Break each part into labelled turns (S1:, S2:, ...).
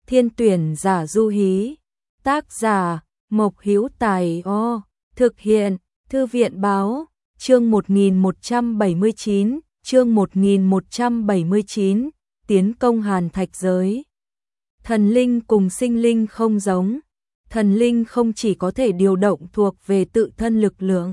S1: Thiên tuyển giả Du Hí. Tác giả Mộc Hữu Tài. Thực hiện Thư viện Báo. Chương 1179, chương 1179, tiến công Hàn Thạch giới. Thần linh cùng sinh linh không giống. Thần linh không chỉ có thể điều động thuộc về tự thân lực lượng,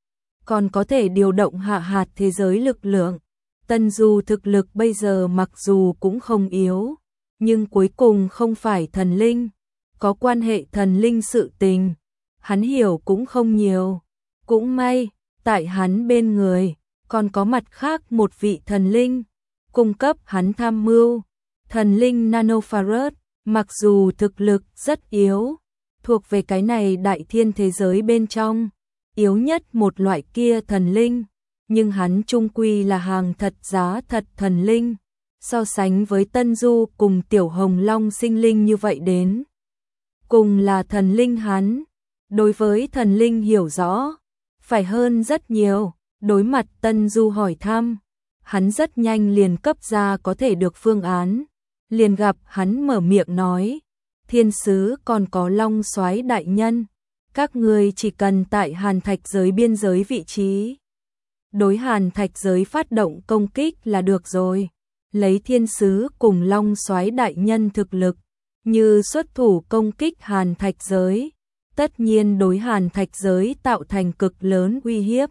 S1: còn có thể điều động hạ hạt thế giới lực lượng. Tân Du thực lực bây giờ mặc dù cũng không yếu, nhưng cuối cùng không phải thần linh, có quan hệ thần linh sự tình, hắn hiểu cũng không nhiều. Cũng may, tại hắn bên người, còn có mặt khác một vị thần linh, cung cấp hắn tham mưu. Thần linh Nanofaros, mặc dù thực lực rất yếu, thuộc về cái này đại thiên thế giới bên trong, yếu nhất một loại kia thần linh, nhưng hắn chung quy là hàng thật giá thật thần linh. So sánh với Tân Du cùng Tiểu Hồng Long sinh linh như vậy đến, cùng là thần linh hắn, đối với thần linh hiểu rõ, phải hơn rất nhiều. Đối mặt Tân Du hỏi thăm, hắn rất nhanh liền cấp ra có thể được phương án. Liền gặp hắn mở miệng nói, thiên sứ còn có Long Soái đại nhân, các ngươi chỉ cần tại Hàn Thạch giới biên giới vị trí, đối Hàn Thạch giới phát động công kích là được rồi. Lấy thiên sứ cùng Long Soái đại nhân thực lực, như xuất thủ công kích Hàn Thạch giới, tất nhiên đối Hàn Thạch giới tạo thành cực lớn uy hiếp.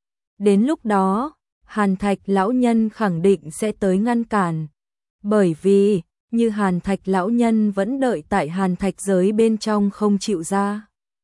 S1: Đến lúc đó, Hàn Thạch lão nhân khẳng định sẽ tới ngăn cản, bởi vì như Hàn Thạch lão nhân vẫn đợi tại Hàn Thạch giới bên trong không chịu ra.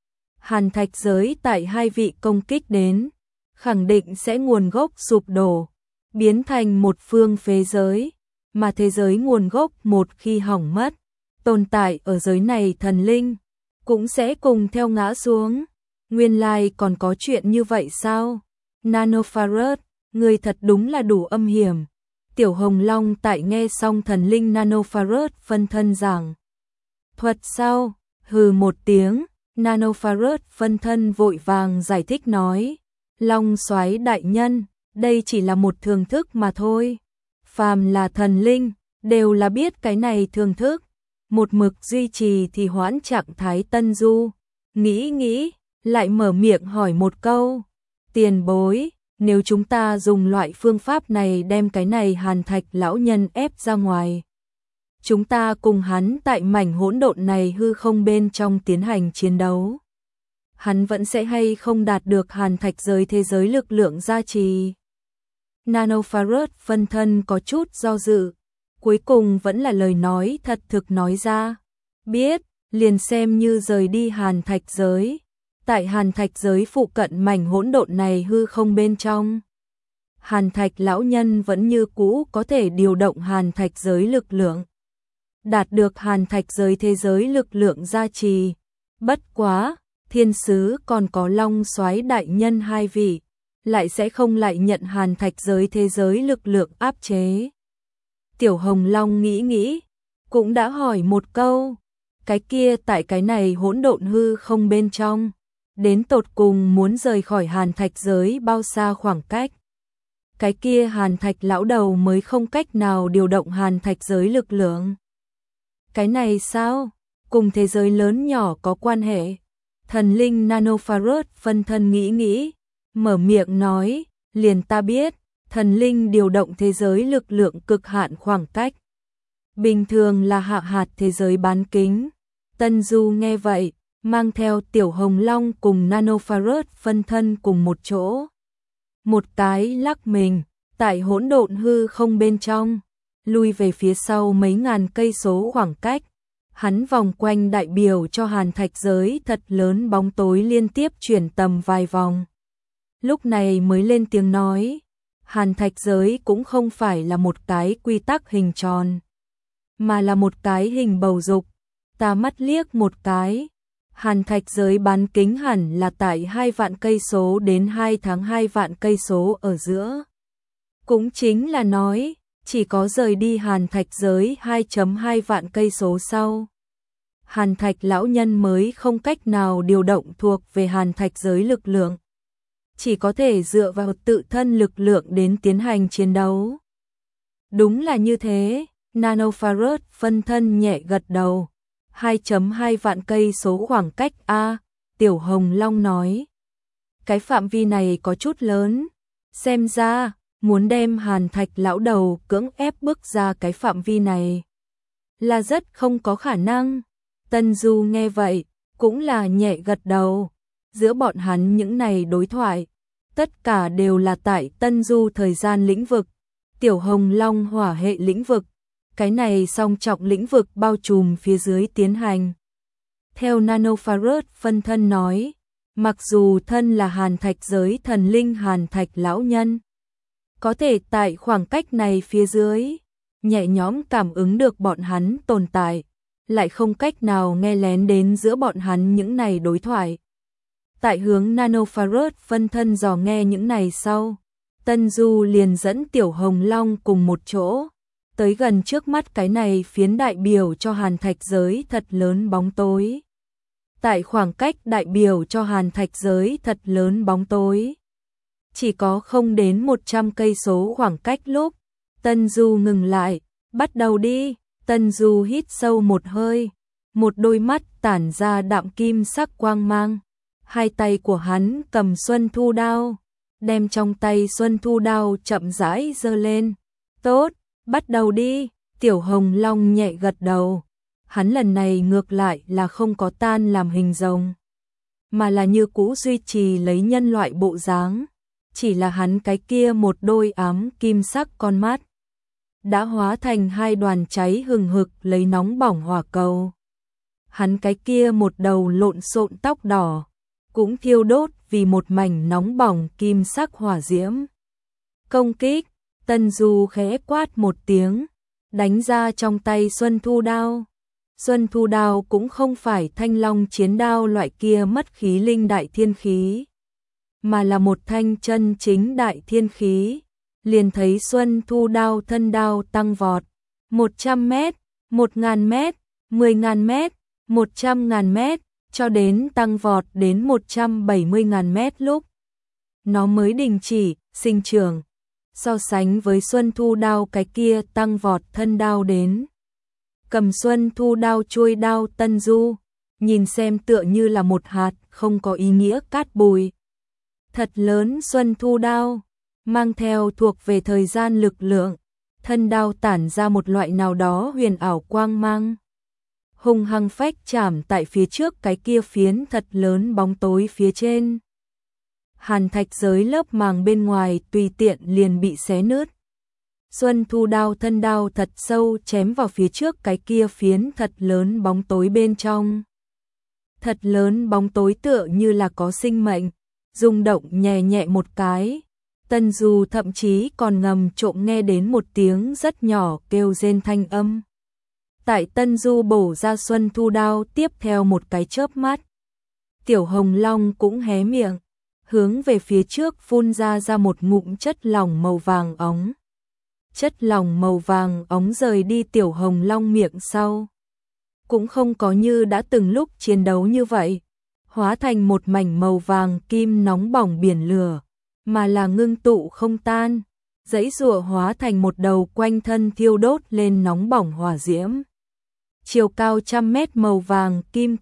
S1: Hàn Thạch giới tại hai vị công kích đến, khẳng định sẽ nguồn gốc sụp đổ, biến thành một phương phế giới, mà thế giới nguồn gốc một khi hỏng mất, tồn tại ở giới này thần linh cũng sẽ cùng theo ngã xuống. Nguyên lai còn có chuyện như vậy sao? Nanofaros, người thật đúng là đủ âm hiểm. Tiểu Hồng Long tại nghe xong thần linh Nanofaros phân thân giảng thuật sau, hừ một tiếng. Nanofaros phân thân vội vàng giải thích nói, Long Soái đại nhân, đây chỉ là một thường thức mà thôi. Phàm là thần linh, đều là biết cái này thường thức. Một mực duy trì thì hoãn trạng thái. Tân Du nghĩ, lại mở miệng hỏi một câu, tiền bối, nếu chúng ta dùng loại phương pháp này đem cái này Hàn Thạch lão nhân ép ra ngoài, chúng ta cùng hắn tại mảnh hỗn độn này hư không bên trong tiến hành chiến đấu, hắn vẫn sẽ hay không đạt được Hàn Thạch giới thế giới lực lượng gia trì? Nanofaros phân thân có chút do dự, cuối cùng vẫn là lời nói thật thực nói ra, biết, liền xem như rời đi Hàn Thạch giới, tại Hàn Thạch giới phụ cận mảnh hỗn độn này hư không bên trong, Hàn Thạch lão nhân vẫn như cũ có thể điều động Hàn Thạch giới lực lượng, đạt được Hàn Thạch giới thế giới lực lượng gia trì. Bất quá, thiên sứ còn có Long Soái đại nhân hai vị, lại sẽ không lại nhận Hàn Thạch giới thế giới lực lượng áp chế. Tiểu Hồng Long nghĩ, cũng đã hỏi một câu, cái kia tại cái này hỗn độn hư không bên trong, đến tột cùng muốn rời khỏi Hàn Thạch giới bao xa khoảng cách? Cái kia Hàn Thạch lão đầu mới không cách nào điều động Hàn Thạch giới lực lượng. Cái này sao? Cùng thế giới lớn nhỏ có quan hệ. Thần linh Nanofaros phân thân nghĩ, mở miệng nói, liền ta biết, thần linh điều động thế giới lực lượng cực hạn khoảng cách, bình thường là hạ hạt thế giới bán kính. Tân Du nghe vậy, mang theo Tiểu Hồng Long cùng Nanofaros phân thân cùng một chỗ. Một cái lắc mình, tại hỗn độn hư không bên trong, lui về phía sau mấy ngàn cây số khoảng cách. Hắn vòng quanh đại biểu cho Hàn Thạch giới thật lớn bóng tối liên tiếp chuyển tầm vài vòng. Lúc này mới lên tiếng nói, Hàn Thạch giới cũng không phải là một cái quy tắc hình tròn, mà là một cái hình bầu dục. Ta mắt liếc một cái, Hàn Thạch giới bán kính hẳn là tại 2 vạn cây số đến 2 tháng 2 vạn cây số ở giữa. Cũng chính là nói, chỉ có rời đi Hàn Thạch giới 2.2 vạn cây số sau, Hàn Thạch lão nhân mới không cách nào điều động thuộc về Hàn Thạch giới lực lượng, chỉ có thể dựa vào tự thân lực lượng đến tiến hành chiến đấu. Đúng là như thế, nanofarad phân thân nhẹ gật đầu. 2.2 vạn cây số khoảng cách a, Tiểu Hồng Long nói. Cái phạm vi này có chút lớn, xem ra muốn đem Hàn Thạch lão đầu cưỡng ép bước ra cái phạm vi này là rất không có khả năng. Tân Du nghe vậy, cũng là nhẹ gật đầu. Giữa bọn hắn những này đối thoại, tất cả đều là tại Tân Du thời gian lĩnh vực, Tiểu Hồng Long hỏa hệ lĩnh vực, cái này song trọng lĩnh vực bao trùm phía dưới tiến hành. Theo nanofarad phân thân nói, mặc dù thân là Hàn Thạch giới thần linh Hàn Thạch lão nhân, có thể tại khoảng cách này phía dưới, nhẹ nhõm cảm ứng được bọn hắn tồn tại, lại không cách nào nghe lén đến giữa bọn hắn những này đối thoại. Tại hướng nanofarad phân thân dò nghe những này sau, Tân Du liền dẫn Tiểu Hồng Long cùng một chỗ, tới gần trước mắt cái này phiến đại biểu cho Hàn Thạch giới thật lớn bóng tối. Tại khoảng cách đại biểu cho Hàn Thạch giới thật lớn bóng tối, chỉ có không đến 100 cây số khoảng cách lúc, Tân Du ngừng lại, bắt đầu đi. Tân Du hít sâu một hơi, một đôi mắt tản ra đạm kim sắc quang mang. Hai tay của hắn cầm Xuân Thu Đao, đem trong tay Xuân Thu Đao chậm rãi giơ lên. Tốt, bắt đầu đi. Tiểu Hồng Long nhẹ gật đầu. Hắn lần này ngược lại là không có tan làm hình rồng, mà là như cũ duy trì lấy nhân loại bộ dáng. Chỉ là hắn cái kia một đôi ám kim sắc con mắt đã hóa thành hai đoàn cháy hừng hực lấy nóng bỏng hỏa cầu. Hắn cái kia một đầu lộn xộn tóc đỏ cũng thiêu đốt vì một mảnh nóng bỏng kim sắc hỏa diễm. Công kích, Tân Du khẽ quát một tiếng, đánh ra trong tay Xuân Thu Đao. Xuân Thu Đao cũng không phải thanh long chiến đao loại kia mất khí linh đại thiên khí, mà là một thanh chân chính đại thiên khí. Liền thấy Xuân Thu Đao thân đao tăng vọt, 100 mét, 1000 mét, 10.000 mét, 100.000 mét, cho đến tăng vọt đến 170.000 mét lúc nó mới đình chỉ sinh trưởng. So sánh với Xuân Thu Đao cái kia tăng vọt thân đao đến, cầm Xuân Thu Đao chuôi đao Tân Du, nhìn xem tựa như là một hạt không có ý nghĩa cát bụi. Thật lớn Xuân Thu Đao, mang theo thuộc về thời gian lực lượng, thân đao tản ra một loại nào đó huyền ảo quang mang. Hung hăng phách chạm tại phía trước cái kia phiến thật lớn bóng tối phía trên. Hàn Thạch giới lớp màng bên ngoài tùy tiện liền bị xé nứt. Xuân Thu Đao thân đao thật sâu chém vào phía trước cái kia phiến thật lớn bóng tối bên trong. Thật lớn bóng tối tựa như là có sinh mệnh, rung động nhẹ nhẹ một cái. Tân Du thậm chí còn ngầm trộm nghe đến một tiếng rất nhỏ kêu rên thanh âm. Tại Tân Du bổ ra Xuân Thu Đao tiếp theo một cái chớp mắt, Tiểu Hồng Long cũng hé miệng, hướng về phía trước phun ra một ngụm chất lỏng màu vàng óng. Chất lỏng màu vàng óng rời đi Tiểu Hồng Long miệng sau, cũng không có như đã từng lúc chiến đấu như vậy, hóa thành một mảnh màu vàng kim nóng bỏng biển lửa, mà là ngưng tụ không tan, giãy giụa hóa thành một đầu quanh thân thiêu đốt lên nóng bỏng hỏa diễm. Chiều cao 100 mét màu vàng kim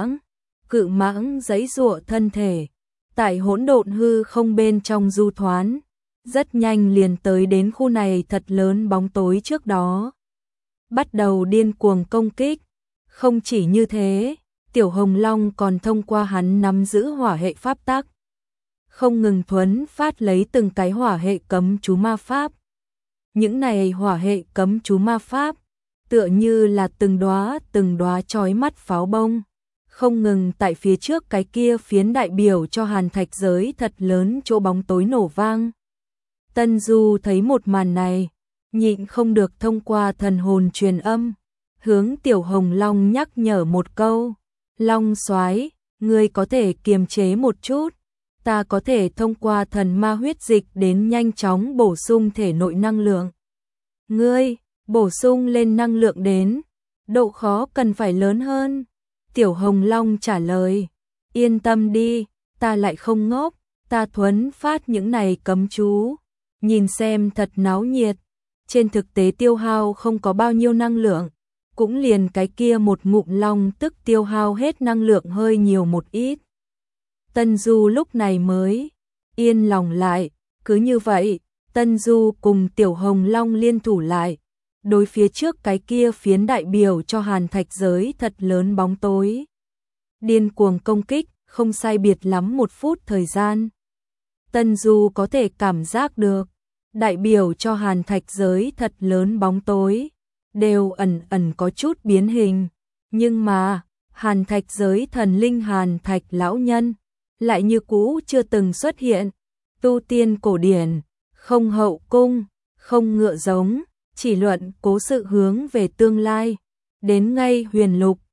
S1: cự mãng giãy giụa thân thể, tại hỗn độn hư không bên trong du thoán, rất nhanh liền tới đến khu này thật lớn bóng tối trước đó. Bắt đầu điên cuồng công kích. Không chỉ như thế, Tiểu Hồng Long còn thông qua hắn nắm giữ hỏa hệ pháp tắc, không ngừng thuấn phát lấy từng cái hỏa hệ cấm chú ma pháp. Những này hỏa hệ cấm chú ma pháp, tựa như là từng đóa chói mắt pháo bông, không ngừng tại phía trước cái kia phiến đại biểu cho Hàn Thạch giới thật lớn chỗ bóng tối nổ vang. Tân Du thấy một màn này, nhịn không được thông qua thần hồn truyền âm, hướng Tiểu Hồng Long nhắc nhở một câu. Long soái, ngươi có thể kiềm chế một chút, ta có thể thông qua thần ma huyết dịch đến nhanh chóng bổ sung thể nội năng lượng. Ngươi, bổ sung lên năng lượng đến, độ khó cần phải lớn hơn. Tiểu Hồng Long trả lời, yên tâm đi, ta lại không ngốc, ta thuấn phát những này cấm chú, nhìn xem thật náo nhiệt. trên thực tế tiêu hao không có bao nhiêu năng lượng, cũng liền cái kia một ngụm long tức tiêu hao hết năng lượng hơi nhiều một ít. Tân Du lúc này mới yên lòng lại, cứ như vậy, Tân Du cùng Tiểu Hồng Long liên thủ lại, đối phía trước cái kia phiến đại biểu cho Hàn Thạch giới thật lớn bóng tối. Điên cuồng công kích, không sai biệt lắm 1 phút thời gian. Tân Du có thể cảm giác được, đại biểu cho Hàn Thạch giới thật lớn bóng tối, đều ẩn ẩn có chút biến hình. Nhưng mà, Hàn Thạch giới thần linh Hàn Thạch lão nhân, lại như cũ chưa từng xuất hiện. Tu tiên cổ điển, không hậu cung, không ngựa giống, chỉ luận cố sự hướng về tương lai. Đến ngay huyền lục,